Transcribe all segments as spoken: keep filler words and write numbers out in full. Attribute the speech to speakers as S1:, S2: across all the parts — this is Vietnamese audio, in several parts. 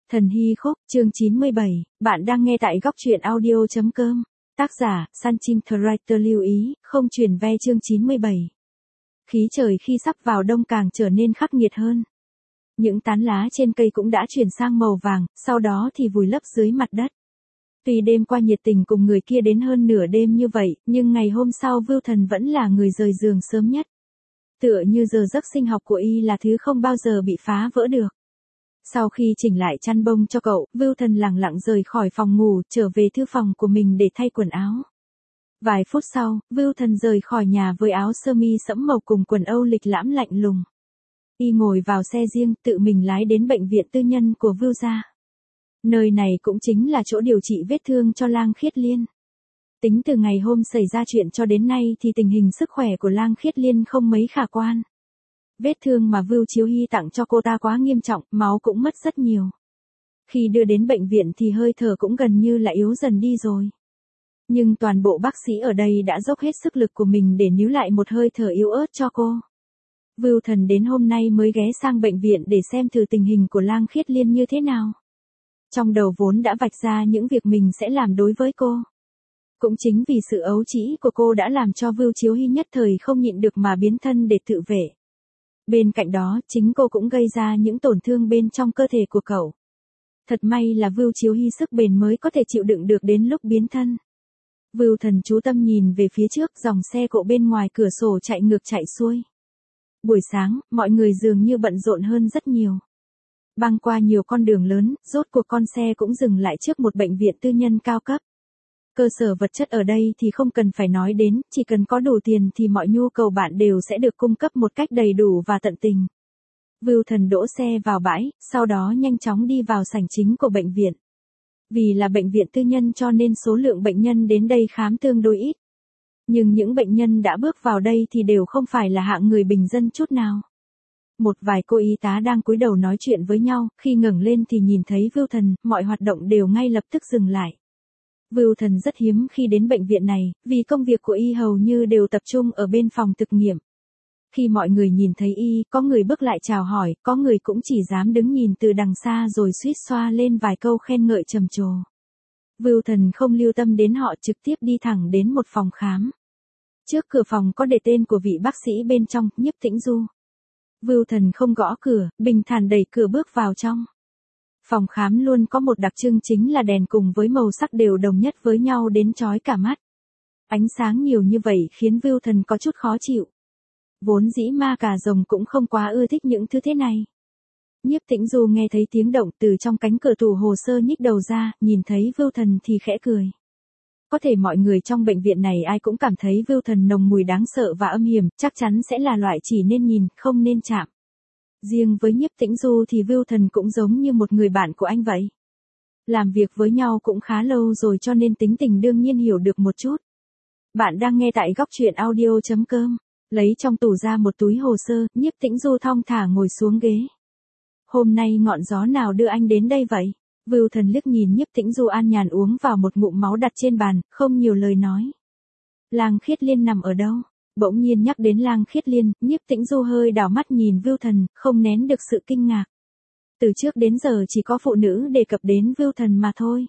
S1: Thần Hy Khúc, chương chín mươi bảy, bạn đang nghe tại góc truyện audio chấm com. Tác giả, Sunchim The Writer lưu ý, không chuyển ve chương chín mươi bảy. Khí trời khi sắp vào đông càng trở nên khắc nghiệt hơn. Những tán lá trên cây cũng đã chuyển sang màu vàng, sau đó thì vùi lấp dưới mặt đất. Tuy đêm qua nhiệt tình cùng người kia đến hơn nửa đêm như vậy, nhưng ngày hôm sau Vưu Thần vẫn là người rời giường sớm nhất. Tựa như giờ giấc sinh học của y là thứ không bao giờ bị phá vỡ được. Sau khi chỉnh lại chăn bông cho cậu, Vưu Thần lẳng lặng rời khỏi phòng ngủ, trở về thư phòng của mình để thay quần áo. Vài phút sau, Vưu Thần rời khỏi nhà với áo sơ mi sẫm màu cùng quần âu lịch lãm lạnh lùng. Y ngồi vào xe riêng, tự mình lái đến bệnh viện tư nhân của Vưu gia. Nơi này cũng chính là chỗ điều trị vết thương cho Lang Khiết Liên. Tính từ ngày hôm xảy ra chuyện cho đến nay thì tình hình sức khỏe của Lang Khiết Liên không mấy khả quan. Vết thương mà Vưu Chiếu Hy tặng cho cô ta quá nghiêm trọng, máu cũng mất rất nhiều. Khi đưa đến bệnh viện thì hơi thở cũng gần như là yếu dần đi rồi. Nhưng toàn bộ bác sĩ ở đây đã dốc hết sức lực của mình để níu lại một hơi thở yếu ớt cho cô. Vưu Thần đến hôm nay mới ghé sang bệnh viện để xem thử tình hình của Lang Khiết Liên như thế nào. Trong đầu vốn đã vạch ra những việc mình sẽ làm đối với cô. Cũng chính vì sự ấu trĩ của cô đã làm cho Vưu Chiếu Hy nhất thời không nhịn được mà biến thân để tự vệ. Bên cạnh đó, chính cô cũng gây ra những tổn thương bên trong cơ thể của cậu. Thật may là Vưu Chiếu Hy sức bền mới có thể chịu đựng được đến lúc biến thân. Vưu Thần chú tâm nhìn về phía trước, dòng xe cộ bên ngoài cửa sổ chạy ngược chạy xuôi. Buổi sáng, mọi người dường như bận rộn hơn rất nhiều. Băng qua nhiều con đường lớn, rốt cuộc con xe cũng dừng lại trước một bệnh viện tư nhân cao cấp. Cơ sở vật chất ở đây thì không cần phải nói đến, chỉ cần có đủ tiền thì mọi nhu cầu bạn đều sẽ được cung cấp một cách đầy đủ và tận tình. Vưu Thần đỗ xe vào bãi, sau đó nhanh chóng đi vào sảnh chính của bệnh viện. Vì là bệnh viện tư nhân cho nên số lượng bệnh nhân đến đây khám tương đối ít. Nhưng những bệnh nhân đã bước vào đây thì đều không phải là hạng người bình dân chút nào. Một vài cô y tá đang cúi đầu nói chuyện với nhau, khi ngẩng lên thì nhìn thấy Vưu Thần, mọi hoạt động đều ngay lập tức dừng lại. Vưu Thần rất hiếm khi đến bệnh viện này, vì công việc của y hầu như đều tập trung ở bên phòng thực nghiệm. Khi mọi người nhìn thấy y, có người bước lại chào hỏi, có người cũng chỉ dám đứng nhìn từ đằng xa rồi suýt xoa lên vài câu khen ngợi trầm trồ. Vưu Thần không lưu tâm đến họ, trực tiếp đi thẳng đến một phòng khám. Trước cửa phòng có để tên của vị bác sĩ bên trong, Nhiếp Tĩnh Du. Vưu Thần không gõ cửa, bình thản đẩy cửa bước vào trong. Phòng khám luôn có một đặc trưng chính là đèn cùng với màu sắc đều đồng nhất với nhau đến chói cả mắt. Ánh sáng nhiều như vậy khiến Vưu Thần có chút khó chịu. Vốn dĩ ma cà rồng cũng không quá ưa thích những thứ thế này. Nhiếp Tĩnh Du nghe thấy tiếng động từ trong cánh cửa tủ hồ sơ nhích đầu ra, nhìn thấy Vưu Thần thì khẽ cười. Có thể mọi người trong bệnh viện này ai cũng cảm thấy Vưu Thần nồng mùi đáng sợ và âm hiểm, chắc chắn sẽ là loại chỉ nên nhìn, không nên chạm. Riêng với Nhiếp Tĩnh Du thì Vưu Thần cũng giống như một người bạn của anh vậy. Làm việc với nhau cũng khá lâu rồi cho nên tính tình đương nhiên hiểu được một chút. Bạn đang nghe tại góc truyện audio chấm com. Lấy trong tủ ra một túi hồ sơ, Nhiếp Tĩnh Du thong thả ngồi xuống ghế. Hôm nay ngọn gió nào đưa anh đến đây vậy? Vưu Thần liếc nhìn Nhiếp Tĩnh Du an nhàn uống vào một ngụm máu đặt trên bàn, không nhiều lời nói. Lang Khiết Liên nằm ở đâu? Bỗng nhiên nhắc đến Lang Khiết Liên, Nhiếp Tĩnh Du hơi đảo mắt nhìn Vưu Thần, không nén được sự kinh ngạc. Từ trước đến giờ chỉ có phụ nữ đề cập đến Vưu Thần mà thôi.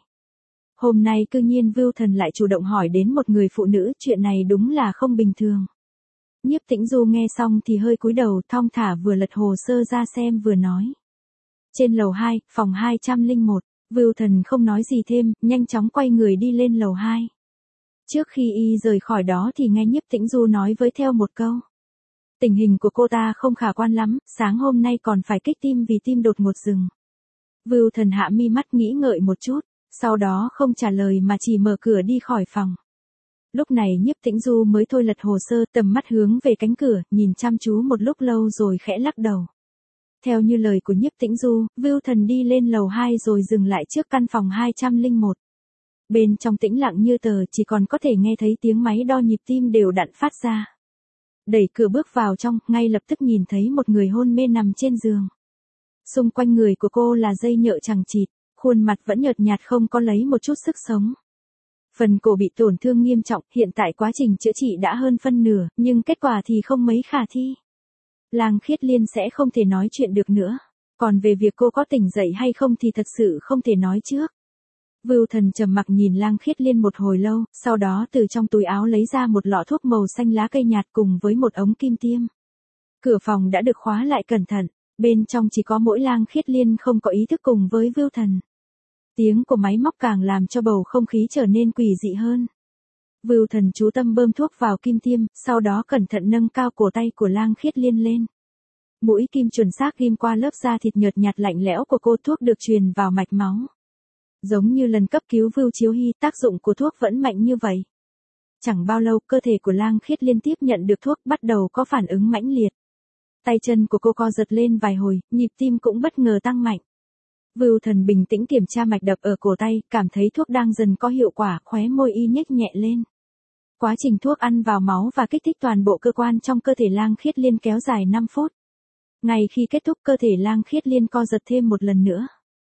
S1: Hôm nay cư nhiên Vưu Thần lại chủ động hỏi đến một người phụ nữ, chuyện này đúng là không bình thường. Nhiếp Tĩnh Du nghe xong thì hơi cúi đầu, thong thả vừa lật hồ sơ ra xem vừa nói. Trên lầu hai, phòng hai trăm lẻ một, Vưu Thần không nói gì thêm, nhanh chóng quay người đi lên lầu hai. Trước khi y rời khỏi đó thì nghe Nhiếp Tĩnh Du nói với theo một câu. Tình hình của cô ta không khả quan lắm, sáng hôm nay còn phải kích tim vì tim đột ngột dừng. Vưu Thần hạ mi mắt nghĩ ngợi một chút, sau đó không trả lời mà chỉ mở cửa đi khỏi phòng. Lúc này Nhiếp Tĩnh Du mới thôi lật hồ sơ, tầm mắt hướng về cánh cửa, nhìn chăm chú một lúc lâu rồi khẽ lắc đầu. Theo như lời của Nhiếp Tĩnh Du, Vưu Thần đi lên lầu hai rồi dừng lại trước căn phòng hai trăm lẻ một. Bên trong tĩnh lặng như tờ, chỉ còn có thể nghe thấy tiếng máy đo nhịp tim đều đặn phát ra. Đẩy cửa bước vào trong, ngay lập tức nhìn thấy một người hôn mê nằm trên giường. Xung quanh người của cô là dây nhợ chằng chịt, khuôn mặt vẫn nhợt nhạt không có lấy một chút sức sống. Phần cổ bị tổn thương nghiêm trọng, hiện tại quá trình chữa trị đã hơn phân nửa, nhưng kết quả thì không mấy khả thi. Lang Khiết Liên sẽ không thể nói chuyện được nữa. Còn về việc cô có tỉnh dậy hay không thì thật sự không thể nói trước. Vưu Thần trầm mặc nhìn Lang Khiết Liên một hồi lâu, sau đó từ trong túi áo lấy ra một lọ thuốc màu xanh lá cây nhạt cùng với một ống kim tiêm. Cửa phòng đã được khóa lại cẩn thận, bên trong chỉ có mỗi Lang Khiết Liên không có ý thức cùng với Vưu Thần. Tiếng của máy móc càng làm cho bầu không khí trở nên quỷ dị hơn. Vưu Thần chú tâm bơm thuốc vào kim tiêm, sau đó cẩn thận nâng cao cổ tay của Lang Khiết Liên lên. Mũi kim chuẩn xác ghim qua lớp da thịt nhợt nhạt lạnh lẽo của cô, thuốc được truyền vào mạch máu. Giống như lần cấp cứu Vưu Chiếu Hy, tác dụng của thuốc vẫn mạnh như vậy. Chẳng bao lâu, cơ thể của Lang Khiết Liên tiếp nhận được thuốc, bắt đầu có phản ứng mãnh liệt. Tay chân của cô co giật lên vài hồi, nhịp tim cũng bất ngờ tăng mạnh. Vưu Thần bình tĩnh kiểm tra mạch đập ở cổ tay, cảm thấy thuốc đang dần có hiệu quả, khóe môi y nhếch nhẹ lên. Quá trình thuốc ăn vào máu và kích thích toàn bộ cơ quan trong cơ thể Lang Khiết Liên kéo dài năm phút. Ngay khi kết thúc, cơ thể Lang Khiết Liên co giật thêm một lần nữa.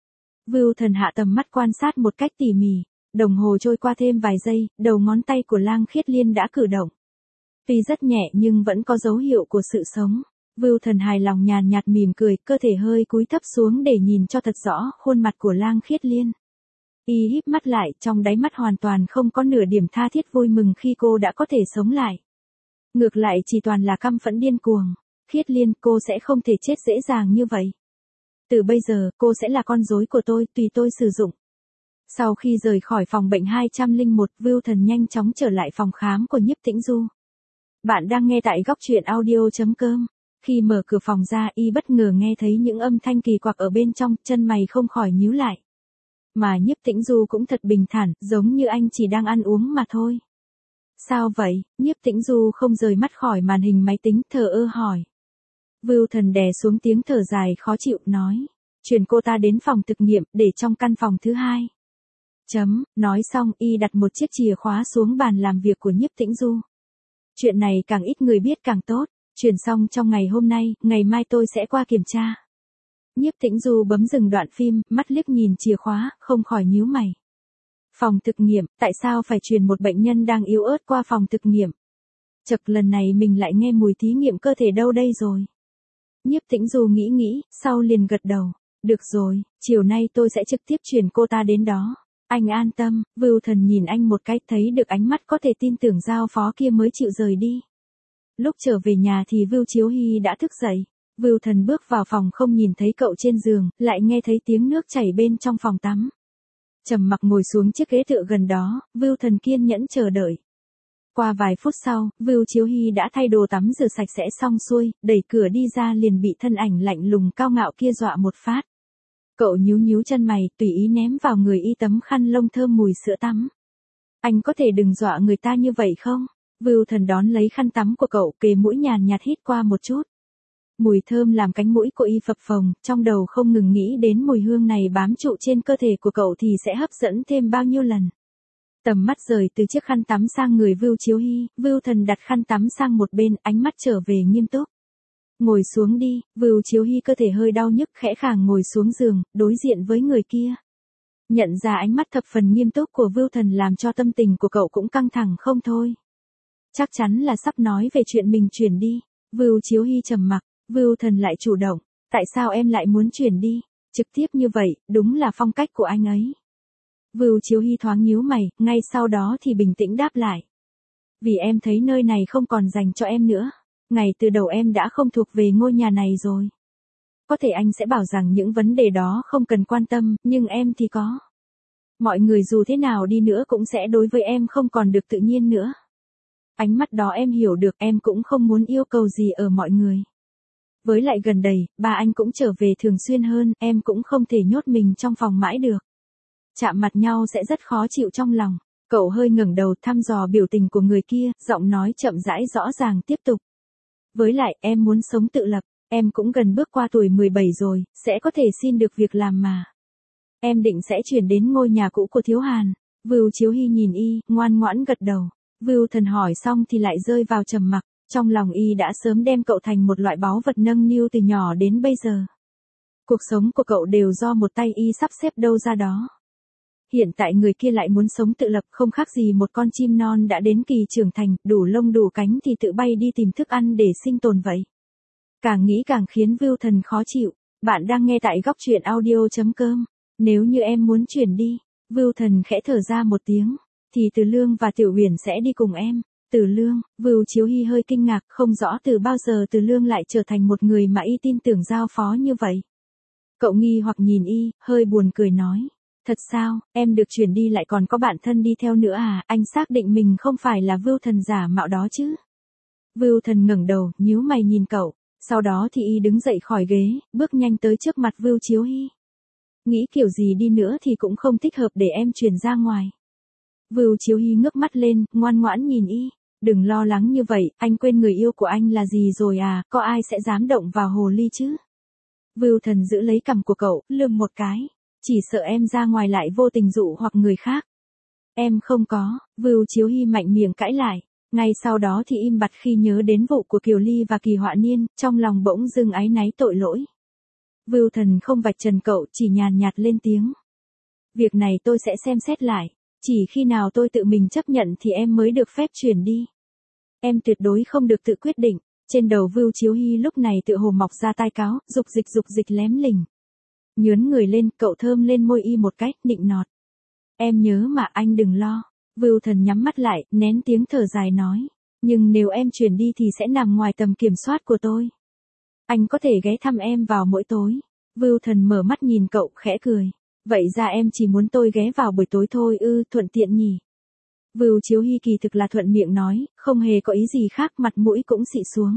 S1: Vưu Thần hạ tầm mắt quan sát một cách tỉ mỉ, đồng hồ trôi qua thêm vài giây, đầu ngón tay của Lang Khiết Liên đã cử động. Tuy rất nhẹ nhưng vẫn có dấu hiệu của sự sống. Vưu Thần hài lòng nhàn nhạt mỉm cười, cơ thể hơi cúi thấp xuống để nhìn cho thật rõ khuôn mặt của Lang Khiết Liên. Y híp mắt lại, trong đáy mắt hoàn toàn không có nửa điểm tha thiết vui mừng khi cô đã có thể sống lại. Ngược lại chỉ toàn là căm phẫn điên cuồng. Khiết Liên, cô sẽ không thể chết dễ dàng như vậy. Từ bây giờ, cô sẽ là con rối của tôi, tùy tôi sử dụng. Sau khi rời khỏi phòng bệnh hai không không một, Vưu Thần nhanh chóng trở lại phòng khám của Nhiếp Tĩnh Du. Bạn đang nghe tại góc truyện audio chấm com. Khi mở cửa phòng ra, y bất ngờ nghe thấy những âm thanh kỳ quặc ở bên trong, chân mày không khỏi nhíu lại. Mà Nhiếp Tĩnh Du cũng thật bình thản, giống như anh chỉ đang ăn uống mà thôi. Sao vậy? Nhiếp Tĩnh Du không rời mắt khỏi màn hình máy tính, thờ ơ hỏi. Vưu Thần đè xuống tiếng thở dài khó chịu, nói. Chuyển cô ta đến phòng thực nghiệm, để trong căn phòng thứ hai. Chấm, nói xong, y đặt một chiếc chìa khóa xuống bàn làm việc của Nhiếp Tĩnh Du. Chuyện này càng ít người biết càng tốt. Chuyển xong trong ngày hôm nay, ngày mai tôi sẽ qua kiểm tra. Nhiếp Tĩnh Du bấm dừng đoạn phim, mắt liếc nhìn chìa khóa, không khỏi nhíu mày. Phòng thực nghiệm, tại sao phải truyền một bệnh nhân đang yếu ớt qua phòng thực nghiệm? Chật, lần này mình lại nghe mùi thí nghiệm cơ thể đâu đây rồi. Nhiếp Tĩnh Du nghĩ nghĩ, sau liền gật đầu. Được rồi, chiều nay tôi sẽ trực tiếp chuyển cô ta đến đó. Anh an tâm. Vưu Thần nhìn anh một cái, thấy được ánh mắt có thể tin tưởng giao phó kia mới chịu rời đi. Lúc trở về nhà thì Vưu Chiếu Hy đã thức dậy. Vưu Thần bước vào phòng không nhìn thấy cậu trên giường, lại nghe thấy tiếng nước chảy bên trong phòng tắm. Trầm mặc ngồi xuống chiếc ghế tựa gần đó, Vưu Thần kiên nhẫn chờ đợi. Qua vài phút sau, Vưu Chiếu Hy đã thay đồ tắm rửa sạch sẽ xong xuôi, đẩy cửa đi ra liền bị thân ảnh lạnh lùng cao ngạo kia dọa một phát. Cậu nhíu nhíu chân mày, tùy ý ném vào người y tấm khăn lông thơm mùi sữa tắm. Anh có thể đừng dọa người ta như vậy không? Vưu Thần đón lấy khăn tắm của cậu, kề mũi nhàn nhạt hít qua một chút. Mùi thơm làm cánh mũi của y phập phồng, trong đầu không ngừng nghĩ đến mùi hương này bám trụ trên cơ thể của cậu thì sẽ hấp dẫn thêm bao nhiêu lần. Tầm mắt rời từ chiếc khăn tắm sang người Vưu Chiếu Hy, Vưu Thần đặt khăn tắm sang một bên, ánh mắt trở về nghiêm túc. Ngồi xuống đi. Vưu Chiếu Hy cơ thể hơi đau nhức, khẽ khàng ngồi xuống giường, đối diện với người kia. Nhận ra ánh mắt thập phần nghiêm túc của Vưu Thần làm cho tâm tình của cậu cũng căng thẳng không thôi. Chắc chắn là sắp nói về chuyện mình chuyển đi. Vưu Chiếu Hy trầm mặc, Vưu Thần lại chủ động. Tại sao em lại muốn chuyển đi? Trực tiếp như vậy, đúng là phong cách của anh ấy. Vưu Chiếu Hy thoáng nhíu mày, ngay sau đó thì bình tĩnh đáp lại. Vì em thấy nơi này không còn dành cho em nữa. Ngày từ đầu em đã không thuộc về ngôi nhà này rồi. Có thể anh sẽ bảo rằng những vấn đề đó không cần quan tâm, nhưng em thì có. Mọi người dù thế nào đi nữa cũng sẽ đối với em không còn được tự nhiên nữa. Ánh mắt đó em hiểu được, em cũng không muốn yêu cầu gì ở mọi người. Với lại gần đây, ba anh cũng trở về thường xuyên hơn, em cũng không thể nhốt mình trong phòng mãi được. Chạm mặt nhau sẽ rất khó chịu trong lòng. Cậu hơi ngẩng đầu thăm dò biểu tình của người kia, giọng nói chậm rãi rõ ràng tiếp tục. Với lại, em muốn sống tự lập, em cũng gần bước qua tuổi mười bảy rồi, sẽ có thể xin được việc làm mà. Em định sẽ chuyển đến ngôi nhà cũ của Thiếu Hàn. Vưu Chiếu Hy nhìn y, ngoan ngoãn gật đầu. Vưu Thần hỏi xong thì lại rơi vào trầm mặc, trong lòng y đã sớm đem cậu thành một loại báu vật nâng niu từ nhỏ đến bây giờ. Cuộc sống của cậu đều do một tay y sắp xếp đâu ra đó. Hiện tại người kia lại muốn sống tự lập, không khác gì một con chim non đã đến kỳ trưởng thành, đủ lông đủ cánh thì tự bay đi tìm thức ăn để sinh tồn vậy. Càng nghĩ càng khiến Vưu Thần khó chịu. Bạn đang nghe tại góc truyện audio.com. Nếu như em muốn chuyển đi, Vưu Thần khẽ thở ra một tiếng, thì Từ Lương và Tiểu Uyển sẽ đi cùng em. Từ Lương, Vưu Chiếu Hy hơi kinh ngạc, không rõ từ bao giờ Từ Lương lại trở thành một người mà y tin tưởng giao phó như vậy. Cậu nghi hoặc nhìn y, hơi buồn cười nói. Thật sao, em được chuyển đi lại còn có bạn thân đi theo nữa à, anh xác định mình không phải là Vưu Thần giả mạo đó chứ. Vưu Thần ngẩng đầu, nhíu mày nhìn cậu, sau đó thì y đứng dậy khỏi ghế, bước nhanh tới trước mặt Vưu Chiếu Hy. Nghĩ kiểu gì đi nữa thì cũng không thích hợp để em chuyển ra ngoài. Vưu Chiếu Hy ngước mắt lên, ngoan ngoãn nhìn y. Đừng lo lắng như vậy, anh quên người yêu của anh là gì rồi à, có ai sẽ dám động vào hồ ly chứ. Vưu Thần giữ lấy cằm của cậu, lườm một cái. Chỉ sợ em ra ngoài lại vô tình dụ hoặc người khác. Em không có, Vưu Chiếu Hy mạnh miệng cãi lại. Ngay sau đó thì im bặt khi nhớ đến vụ của Kiều Ly và Kỳ Họa Niên, trong lòng bỗng dưng áy náy tội lỗi. Vưu Thần không vạch trần cậu, chỉ nhàn nhạt lên tiếng. Việc này tôi sẽ xem xét lại, chỉ khi nào tôi tự mình chấp nhận thì em mới được phép chuyển đi. Em tuyệt đối không được tự quyết định. Trên đầu Vưu Chiếu Hy lúc này tự hồ mọc ra tai cáo, dục dịch dục dịch lém lỉnh. Nhướn người lên, cậu thơm lên môi y một cách, nịnh nọt. Em nhớ mà, anh đừng lo. Vưu Thần nhắm mắt lại, nén tiếng thở dài nói. Nhưng nếu em chuyển đi thì sẽ nằm ngoài tầm kiểm soát của tôi. Anh có thể ghé thăm em vào mỗi tối. Vưu Thần mở mắt nhìn cậu, khẽ cười. Vậy ra em chỉ muốn tôi ghé vào buổi tối thôi ư, thuận tiện nhỉ. Vưu Chiếu Hy kỳ thực là thuận miệng nói, không hề có ý gì khác, mặt mũi cũng xị xuống.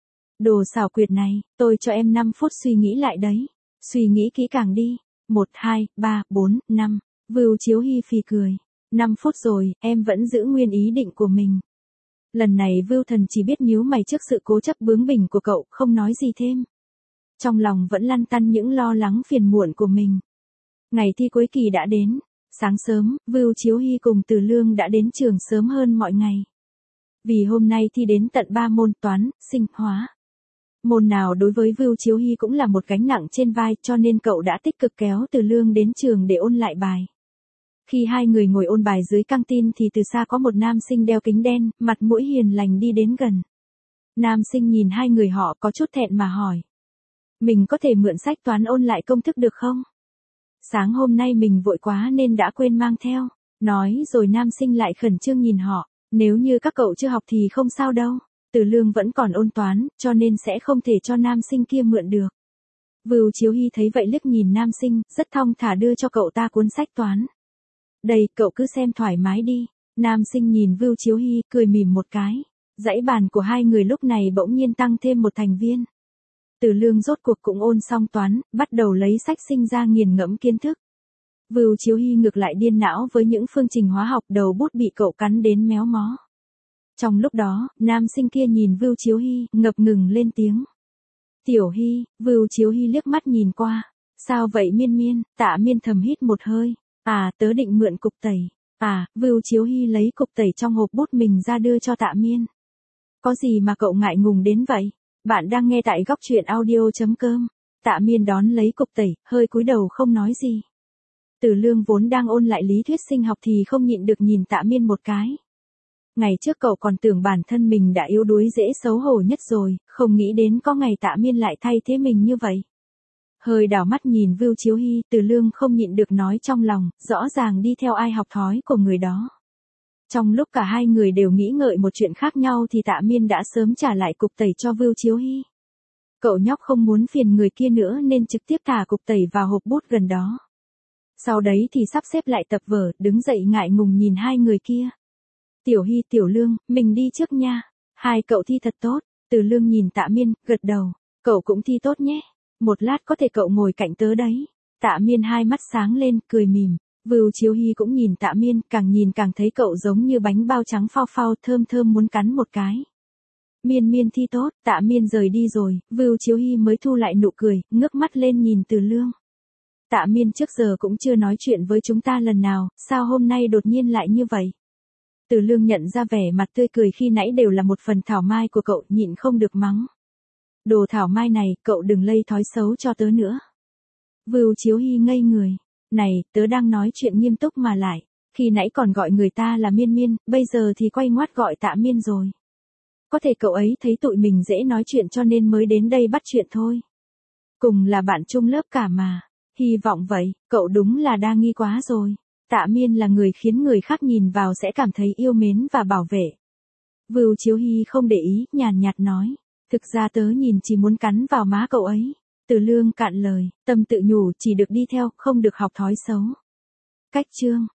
S1: Đồ xảo quyệt này, tôi cho em năm phút suy nghĩ lại đấy. Suy nghĩ kỹ càng đi. một, hai, ba, bốn, năm. Vưu Chiếu Hy phì cười. năm phút rồi, em vẫn giữ nguyên ý định của mình. Lần này Vưu Thần chỉ biết nhíu mày trước sự cố chấp bướng bỉnh của cậu, không nói gì thêm. Trong lòng vẫn lăn tăn những lo lắng phiền muộn của mình. Ngày thi cuối kỳ đã đến. Sáng sớm, Vưu Chiếu Hy cùng Từ Lương đã đến trường sớm hơn mọi ngày. Vì hôm nay thi đến tận ba môn toán, sinh, hóa. Môn nào đối với Vưu Chiếu Hy cũng là một gánh nặng trên vai, cho nên cậu đã tích cực kéo Từ Lương đến trường để ôn lại bài. Khi hai người ngồi ôn bài dưới căng tin thì từ xa có một nam sinh đeo kính đen, mặt mũi hiền lành đi đến gần. Nam sinh nhìn hai người họ có chút thẹn mà hỏi. Mình có thể mượn sách toán ôn lại công thức được không? Sáng hôm nay mình vội quá nên đã quên mang theo. Nói rồi nam sinh lại khẩn trương nhìn họ. Nếu như các cậu chưa học thì không sao đâu. Từ Lương vẫn còn ôn toán, cho nên sẽ không thể cho nam sinh kia mượn được. Vưu Chiếu Hy thấy vậy liếc nhìn nam sinh, rất thong thả đưa cho cậu ta cuốn sách toán. Đây, cậu cứ xem thoải mái đi. Nam sinh nhìn Vưu Chiếu Hy, cười mỉm một cái. Dãy bàn của hai người lúc này bỗng nhiên tăng thêm một thành viên. Từ Lương rốt cuộc cũng ôn xong toán, bắt đầu lấy sách sinh ra nghiền ngẫm kiến thức. Vưu Chiếu Hy ngược lại điên não với những phương trình hóa học, đầu bút bị cậu cắn đến méo mó. Trong lúc đó, nam sinh kia nhìn Vưu Chiếu Hy, ngập ngừng lên tiếng. Tiểu Hy, Vưu Chiếu Hy liếc mắt nhìn qua. Sao vậy Miên Miên? Tạ Miên thầm hít một hơi. À, tớ định mượn cục tẩy. À, Vưu Chiếu Hy lấy cục tẩy trong hộp bút mình ra đưa cho Tạ Miên. Có gì mà cậu ngại ngùng đến vậy? Bạn đang nghe tại góc truyện audio.com. Tạ Miên đón lấy cục tẩy, hơi cúi đầu không nói gì. Từ Lương vốn đang ôn lại lý thuyết sinh học thì không nhịn được nhìn Tạ Miên một cái. Ngày trước cậu còn tưởng bản thân mình đã yếu đuối dễ xấu hổ nhất rồi, không nghĩ đến có ngày Tạ Miên lại thay thế mình như vậy. Hơi đảo mắt nhìn Vưu Chiếu Hy, Từ Lương không nhịn được nói trong lòng, rõ ràng đi theo ai học thói của người đó. Trong lúc cả hai người đều nghĩ ngợi một chuyện khác nhau thì Tạ Miên đã sớm trả lại cục tẩy cho Vưu Chiếu Hy. Cậu nhóc không muốn phiền người kia nữa nên trực tiếp thả cục tẩy vào hộp bút gần đó. Sau đấy thì sắp xếp lại tập vở, đứng dậy ngại ngùng nhìn hai người kia. Tiểu Hy, Tiểu Lương, mình đi trước nha. Hai cậu thi thật tốt. Từ Lương nhìn Tạ Miên, gật đầu. Cậu cũng thi tốt nhé. Một lát có thể cậu ngồi cạnh tớ đấy. Tạ Miên hai mắt sáng lên, cười mỉm. Vưu Chiếu Hy cũng nhìn Tạ Miên, càng nhìn càng thấy cậu giống như bánh bao trắng phao phao, thơm thơm muốn cắn một cái. Miên Miên thi tốt, Tạ Miên rời đi rồi, Vưu Chiếu Hy mới thu lại nụ cười, ngước mắt lên nhìn Từ Lương. Tạ Miên trước giờ cũng chưa nói chuyện với chúng ta lần nào, sao hôm nay đột nhiên lại như vậy? Từ Lương nhận ra vẻ mặt tươi cười khi nãy đều là một phần thảo mai của cậu, nhịn không được mắng. Đồ thảo mai này, cậu đừng lây thói xấu cho tớ nữa. Vưu Chiếu Hy ngây người. Này, tớ đang nói chuyện nghiêm túc mà lại. Khi nãy còn gọi người ta là Miên Miên, bây giờ thì quay ngoắt gọi Tạ Miên rồi. Có thể cậu ấy thấy tụi mình dễ nói chuyện cho nên mới đến đây bắt chuyện thôi. Cùng là bạn chung lớp cả mà. Hy vọng vậy, cậu đúng là đa nghi quá rồi. Tạ Miên là người khiến người khác nhìn vào sẽ cảm thấy yêu mến và bảo vệ. Vưu Chiếu Hy không để ý, nhàn nhạt nói. Thực ra tớ nhìn chỉ muốn cắn vào má cậu ấy. Từ Lương cạn lời, tâm tự nhủ chỉ được đi theo, không được học thói xấu. Cách chương